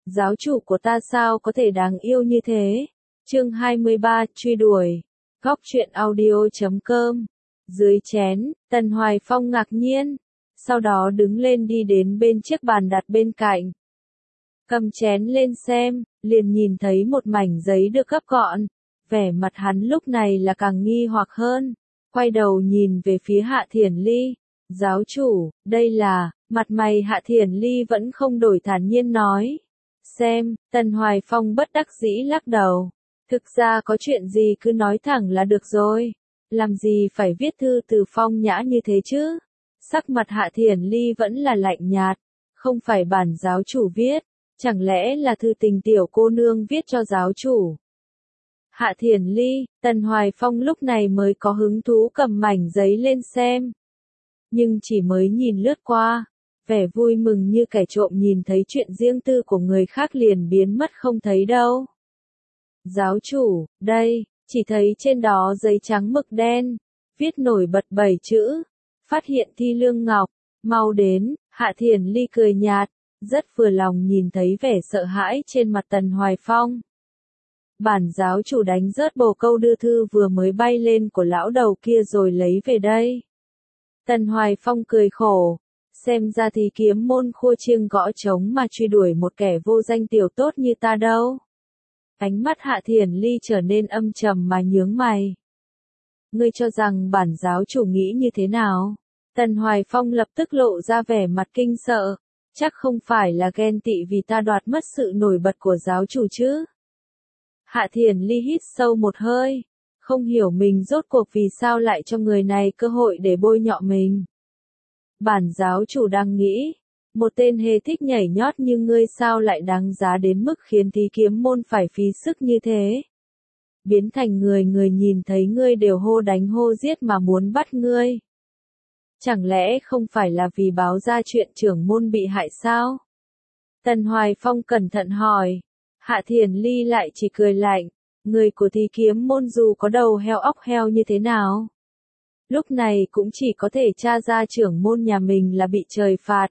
giáo chủ của ta sao có thể đáng yêu như thế? Chương 23, truy đuổi. Góc truyện audio.com. Dưới chén, Tần Hoài Phong ngạc nhiên, sau đó đứng lên đi đến bên chiếc bàn đặt bên cạnh. Cầm chén lên xem, liền nhìn thấy một mảnh giấy được gấp gọn. Vẻ mặt hắn lúc này là càng nghi hoặc hơn. Quay đầu nhìn về phía Hạ Thiển Ly. Giáo chủ, đây là, mặt mày Hạ Thiển Ly vẫn không đổi, thản nhiên nói. Xem, Tần Hoài Phong bất đắc dĩ lắc đầu. Thực ra có chuyện gì cứ nói thẳng là được rồi. Làm gì phải viết thư từ phong nhã như thế chứ? Sắc mặt Hạ Thiển Ly vẫn là lạnh nhạt. Không phải bản giáo chủ viết. Chẳng lẽ là thư tình tiểu cô nương viết cho giáo chủ? Hạ Thiển Ly, Tần Hoài Phong lúc này mới có hứng thú cầm mảnh giấy lên xem. Nhưng chỉ mới nhìn lướt qua, vẻ vui mừng như kẻ trộm nhìn thấy chuyện riêng tư của người khác liền biến mất không thấy đâu. Giáo chủ, đây, chỉ thấy trên đó giấy trắng mực đen, viết nổi bật 7 chữ, phát hiện Thi Lương Ngọc, mau đến. Hạ Thiển Ly cười nhạt, rất vừa lòng nhìn thấy vẻ sợ hãi trên mặt Tần Hoài Phong. Bản giáo chủ đánh rớt bồ câu đưa thư vừa mới bay lên của lão đầu kia rồi lấy về đây. Tần Hoài Phong cười khổ, xem ra thì kiếm môn khua chiêng gõ trống mà truy đuổi một kẻ vô danh tiểu tốt như ta đâu. Ánh mắt Hạ Thiển Ly trở nên âm trầm mà nhướng mày. Ngươi cho rằng bản giáo chủ nghĩ như thế nào? Tần Hoài Phong lập tức lộ ra vẻ mặt kinh sợ, chắc không phải là ghen tị vì ta đoạt mất sự nổi bật của giáo chủ chứ? Hạ Thiển Ly hít sâu một hơi, không hiểu mình rốt cuộc vì sao lại cho người này cơ hội để bôi nhọ mình. Bản giáo chủ đang nghĩ, một tên hề thích nhảy nhót như ngươi sao lại đáng giá đến mức khiến thí kiếm môn phải phí sức như thế. Biến thành người nhìn thấy ngươi đều hô đánh hô giết mà muốn bắt ngươi. Chẳng lẽ không phải là vì báo ra chuyện trưởng môn bị hại sao? Tần Hoài Phong cẩn thận hỏi. Hạ Thiển Ly lại chỉ cười lạnh, người của thí kiếm môn dù có đầu heo óc heo như thế nào, lúc này cũng chỉ có thể tra ra trưởng môn nhà mình là bị trời phạt.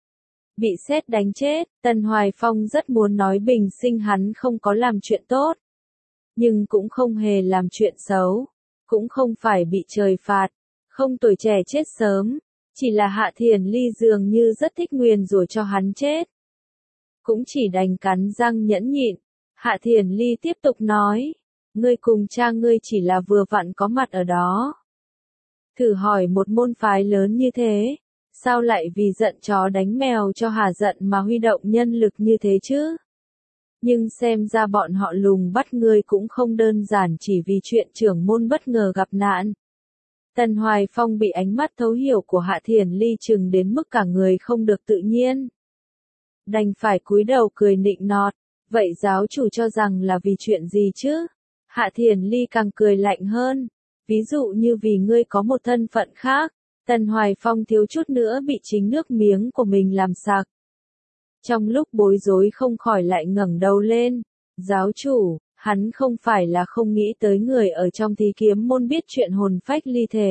Bị sét đánh chết, Tần Hoài Phong rất muốn nói bình sinh hắn không có làm chuyện tốt, nhưng cũng không hề làm chuyện xấu, cũng không phải bị trời phạt, không tuổi trẻ chết sớm, chỉ là Hạ Thiển Ly dường như rất thích nguyền rủa cho hắn chết. Cũng chỉ đành cắn răng nhẫn nhịn. Hạ Thiển Ly tiếp tục nói, ngươi cùng cha ngươi chỉ là vừa vặn có mặt ở đó. Thử hỏi một môn phái lớn như thế, sao lại vì giận chó đánh mèo cho hà giận mà huy động nhân lực như thế chứ? Nhưng xem ra bọn họ lùng bắt ngươi cũng không đơn giản chỉ vì chuyện trưởng môn bất ngờ gặp nạn. Tần Hoài Phong bị ánh mắt thấu hiểu của Hạ Thiển Ly chừng đến mức cả người không được tự nhiên. Đành phải cúi đầu cười nịnh nọt, vậy giáo chủ cho rằng là vì chuyện gì chứ? Hạ Thiển Ly càng cười lạnh hơn, ví dụ như vì ngươi có một thân phận khác. Tần Hoài Phong thiếu chút nữa bị chính nước miếng của mình làm sặc. Trong lúc bối rối không khỏi lại ngẩng đầu lên, giáo chủ, hắn không phải là không nghĩ tới người ở trong thí kiếm môn biết chuyện hồn phách ly thể.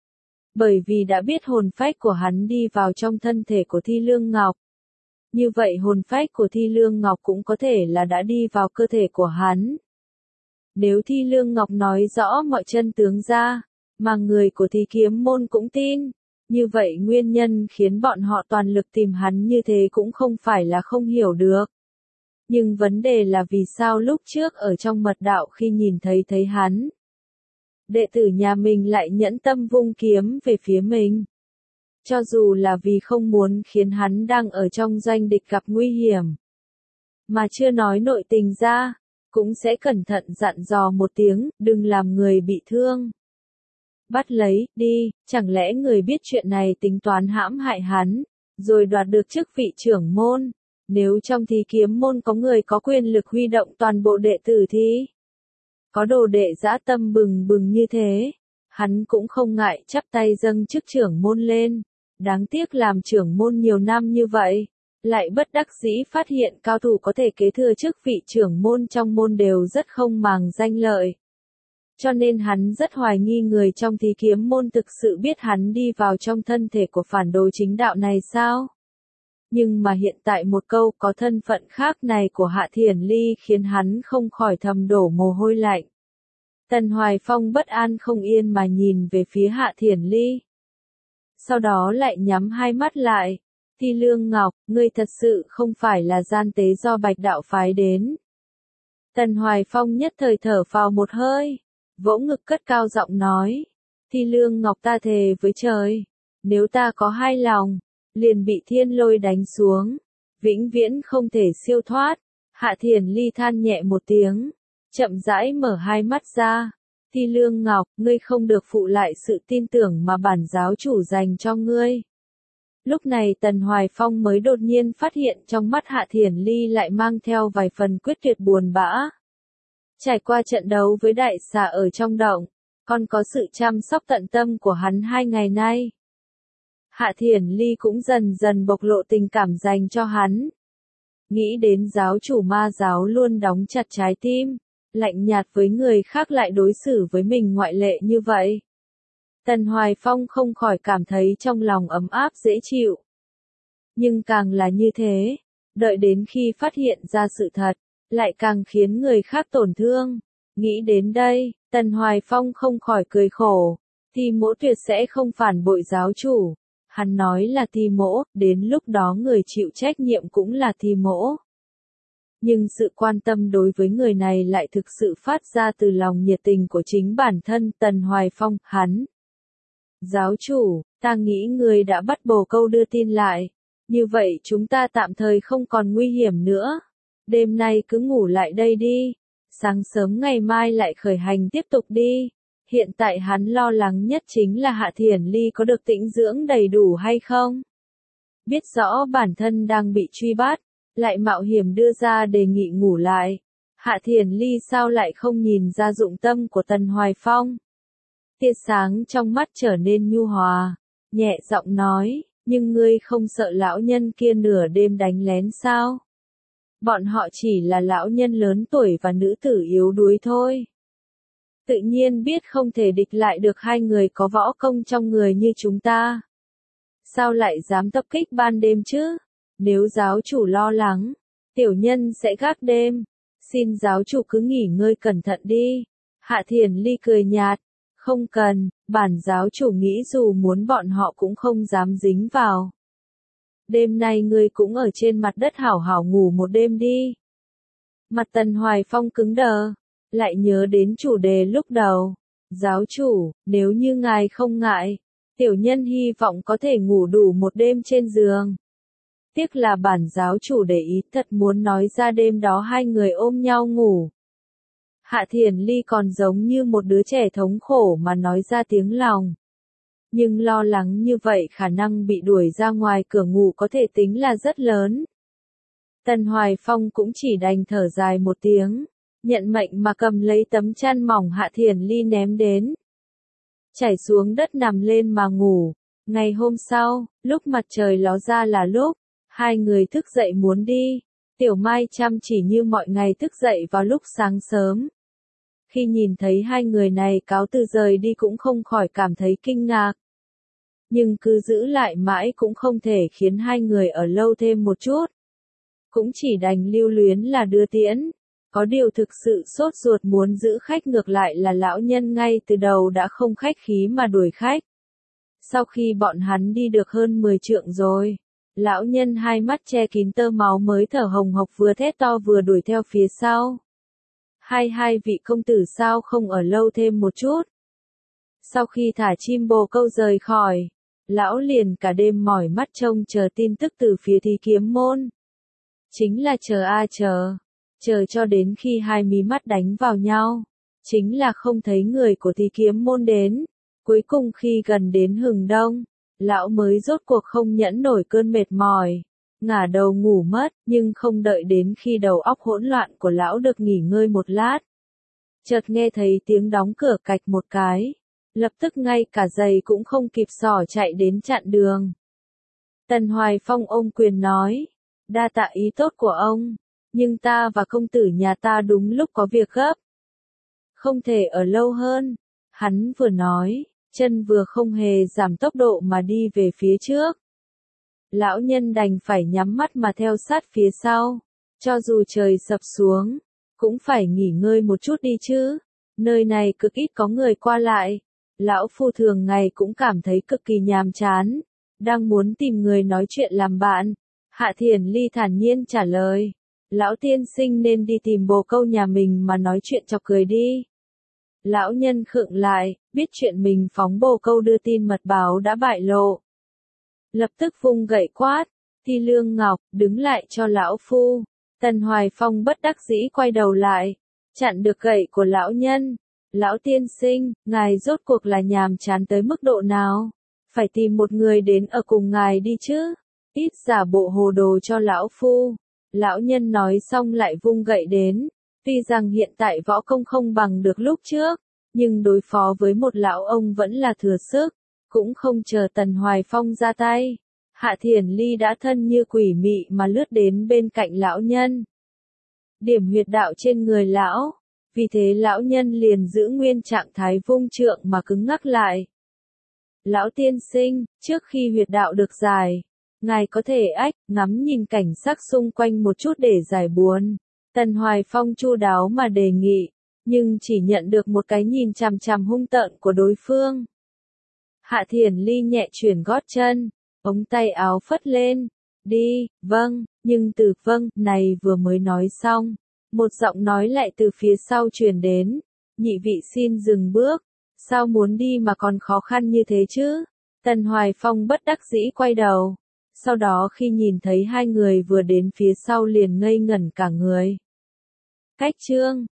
Bởi vì đã biết hồn phách của hắn đi vào trong thân thể của Thi Lương Ngọc. Như vậy hồn phách của Thi Lương Ngọc cũng có thể là đã đi vào cơ thể của hắn. Nếu Thi Lương Ngọc nói rõ mọi chân tướng ra, mà người của thí kiếm môn cũng tin, như vậy nguyên nhân khiến bọn họ toàn lực tìm hắn như thế cũng không phải là không hiểu được. Nhưng vấn đề là vì sao lúc trước ở trong mật đạo khi nhìn thấy hắn, đệ tử nhà mình lại nhẫn tâm vung kiếm về phía mình. Cho dù là vì không muốn khiến hắn đang ở trong doanh địch gặp nguy hiểm, mà chưa nói nội tình ra, cũng sẽ cẩn thận dặn dò một tiếng, đừng làm người bị thương. Bắt lấy, đi, chẳng lẽ người biết chuyện này tính toán hãm hại hắn, rồi đoạt được chức vị trưởng môn, nếu trong thí kiếm môn có người có quyền lực huy động toàn bộ đệ tử thì có đồ đệ dã tâm bừng bừng như thế, hắn cũng không ngại chắp tay dâng chức trưởng môn lên. Đáng tiếc làm trưởng môn nhiều năm như vậy, lại bất đắc dĩ phát hiện cao thủ có thể kế thừa chức vị trưởng môn trong môn đều rất không màng danh lợi. Cho nên hắn rất hoài nghi người trong thí kiếm môn thực sự biết hắn đi vào trong thân thể của phản đồ chính đạo này sao? Nhưng mà hiện tại một câu có thân phận khác này của Hạ Thiển Ly khiến hắn không khỏi thầm đổ mồ hôi lạnh. Tần Hoài Phong bất an không yên mà nhìn về phía Hạ Thiển Ly. Sau đó lại nhắm hai mắt lại. Thi Lương Ngọc, ngươi thật sự không phải là gian tế do Bạch Đạo phái đến. Tần Hoài Phong nhất thời thở phào một hơi, vỗ ngực cất cao giọng nói. Thi Lương Ngọc, ta thề với trời, nếu ta có hai lòng, liền bị thiên lôi đánh xuống, vĩnh viễn không thể siêu thoát. Hạ Thiển Ly than nhẹ một tiếng, chậm rãi mở hai mắt ra. Thi Lương Ngọc, ngươi không được phụ lại sự tin tưởng mà bản giáo chủ dành cho ngươi. Lúc này Tần Hoài Phong mới đột nhiên phát hiện trong mắt Hạ Thiển Ly lại mang theo vài phần quyết tuyệt buồn bã. Trải qua trận đấu với đại xà ở trong động, còn có sự chăm sóc tận tâm của hắn 2 ngày nay. Hạ Thiển Ly cũng dần dần bộc lộ tình cảm dành cho hắn. Nghĩ đến giáo chủ ma giáo luôn đóng chặt trái tim, lạnh nhạt với người khác lại đối xử với mình ngoại lệ như vậy. Tần Hoài Phong không khỏi cảm thấy trong lòng ấm áp dễ chịu. Nhưng càng là như thế, đợi đến khi phát hiện ra sự thật, lại càng khiến người khác tổn thương. Nghĩ đến đây, Tần Hoài Phong không khỏi cười khổ. Thì mỗ tuyệt sẽ không phản bội giáo chủ. Hắn nói là Thi mỗ, đến lúc đó người chịu trách nhiệm cũng là Thi mỗ. Nhưng sự quan tâm đối với người này lại thực sự phát ra từ lòng nhiệt tình của chính bản thân Tần Hoài Phong. Hắn: giáo chủ, ta nghĩ người đã bắt bồ câu đưa tin lại. Như vậy chúng ta tạm thời không còn nguy hiểm nữa. Đêm nay cứ ngủ lại đây đi. Sáng sớm ngày mai lại khởi hành tiếp tục đi. Hiện tại hắn lo lắng nhất chính là Hạ Thiển Ly có được tĩnh dưỡng đầy đủ hay không. Biết rõ bản thân đang bị truy bắt, lại mạo hiểm đưa ra đề nghị ngủ lại. Hạ Thiển Ly sao lại không nhìn ra dụng tâm của Tần Hoài Phong. Tia sáng trong mắt trở nên nhu hòa, nhẹ giọng nói, nhưng ngươi không sợ lão nhân kia nửa đêm đánh lén sao? Bọn họ chỉ là lão nhân lớn tuổi và nữ tử yếu đuối thôi. Tự nhiên biết không thể địch lại được hai người có võ công trong người như chúng ta. Sao lại dám tập kích ban đêm chứ? Nếu giáo chủ lo lắng, tiểu nhân sẽ gác đêm. Xin giáo chủ cứ nghỉ ngơi cẩn thận đi. Hạ Thiển Ly cười nhạt. Không cần, bản giáo chủ nghĩ dù muốn bọn họ cũng không dám dính vào. Đêm nay ngươi cũng ở trên mặt đất hảo hảo ngủ một đêm đi. Mặt Tần Hoài Phong cứng đờ, lại nhớ đến chủ đề lúc đầu. Giáo chủ, nếu như ngài không ngại, tiểu nhân hy vọng có thể ngủ đủ một đêm trên giường. Tiếc là bản giáo chủ để ý thật muốn nói ra đêm đó hai người ôm nhau ngủ. Hạ Thiển Ly còn giống như một đứa trẻ thống khổ mà nói ra tiếng lòng. Nhưng lo lắng như vậy khả năng bị đuổi ra ngoài cửa ngủ có thể tính là rất lớn. Tần Hoài Phong cũng chỉ đành thở dài một tiếng, nhận mệnh mà cầm lấy tấm chăn mỏng Hạ Thiển Ly ném đến. Chảy xuống đất nằm lên mà ngủ. Ngày hôm sau, lúc mặt trời ló ra là lúc hai người thức dậy muốn đi. Tiểu Mai chăm chỉ như mọi ngày thức dậy vào lúc sáng sớm. Khi nhìn thấy hai người này cáo từ rời đi cũng không khỏi cảm thấy kinh ngạc. Nhưng cứ giữ lại mãi cũng không thể khiến hai người ở lâu thêm một chút. Cũng chỉ đành lưu luyến là đưa tiễn. Có điều thực sự sốt ruột muốn giữ khách ngược lại là lão nhân ngay từ đầu đã không khách khí mà đuổi khách. Sau khi bọn hắn đi được hơn 10 trượng rồi, lão nhân hai mắt che kín tơ máu mới thở hồng hộc vừa thét to vừa đuổi theo phía sau. Hai vị công tử sao không ở lâu thêm một chút. Sau khi thả chim bồ câu rời khỏi, lão liền cả đêm mỏi mắt trông chờ tin tức từ phía Thí Kiếm môn. Chính là chờ a chờ cho đến khi hai mí mắt đánh vào nhau, chính là không thấy người của Thí Kiếm môn đến. Cuối cùng khi gần đến hừng đông, lão mới rốt cuộc không nhẫn nổi cơn mệt mỏi, ngả đầu ngủ mất, nhưng không đợi đến khi đầu óc hỗn loạn của lão được nghỉ ngơi một lát. Chợt nghe thấy tiếng đóng cửa cạch một cái, lập tức ngay cả giày cũng không kịp xỏ chạy đến chặn đường. Tần Hoài Phong ôm quyền nói, đa tạ ý tốt của ông, nhưng ta và công tử nhà ta đúng lúc có việc gấp. Không thể ở lâu hơn. Hắn vừa nói, chân vừa không hề giảm tốc độ mà đi về phía trước. Lão nhân đành phải nhắm mắt mà theo sát phía sau. Cho dù trời sập xuống, cũng phải nghỉ ngơi một chút đi chứ. Nơi này cực ít có người qua lại. Lão phu thường ngày cũng cảm thấy cực kỳ nhàm chán. Đang muốn tìm người nói chuyện làm bạn. Hạ Thiển Ly thản nhiên trả lời. Lão tiên sinh nên đi tìm bồ câu nhà mình mà nói chuyện chọc cười đi. Lão nhân khựng lại, biết chuyện mình phóng bồ câu đưa tin mật báo đã bại lộ. Lập tức vung gậy quát, Thi Lương Ngọc, đứng lại cho lão phu. Tần Hoài Phong bất đắc dĩ quay đầu lại, chặn được gậy của lão nhân. Lão tiên sinh, ngài rốt cuộc là nhàm chán tới mức độ nào? Phải tìm một người đến ở cùng ngài đi chứ. Ít giả bộ hồ đồ cho lão phu. Lão nhân nói xong lại vung gậy đến. Tuy rằng hiện tại võ công không bằng được lúc trước, nhưng đối phó với một lão ông vẫn là thừa sức. Cũng không chờ Tần Hoài Phong ra tay. Hạ Thiển Ly đã thân như quỷ mị mà lướt đến bên cạnh lão nhân. Điểm huyệt đạo trên người lão. Vì thế lão nhân liền giữ nguyên trạng thái vung trượng mà cứng ngắc lại. Lão tiên sinh, trước khi huyệt đạo được giải, ngài có thể ngắm nhìn cảnh sắc xung quanh một chút để giải buồn. Tần Hoài Phong chu đáo mà đề nghị, nhưng chỉ nhận được một cái nhìn chằm chằm hung tợn của đối phương. Hạ Thiển Ly nhẹ chuyển gót chân, ống tay áo phất lên. Đi, vâng, nhưng từ vâng này vừa mới nói xong, một giọng nói lại từ phía sau truyền đến. Nhị vị xin dừng bước, sao muốn đi mà còn khó khăn như thế chứ? Tần Hoài Phong bất đắc dĩ quay đầu. Sau đó khi nhìn thấy hai người vừa đến phía sau liền ngây ngẩn cả người. Cách chương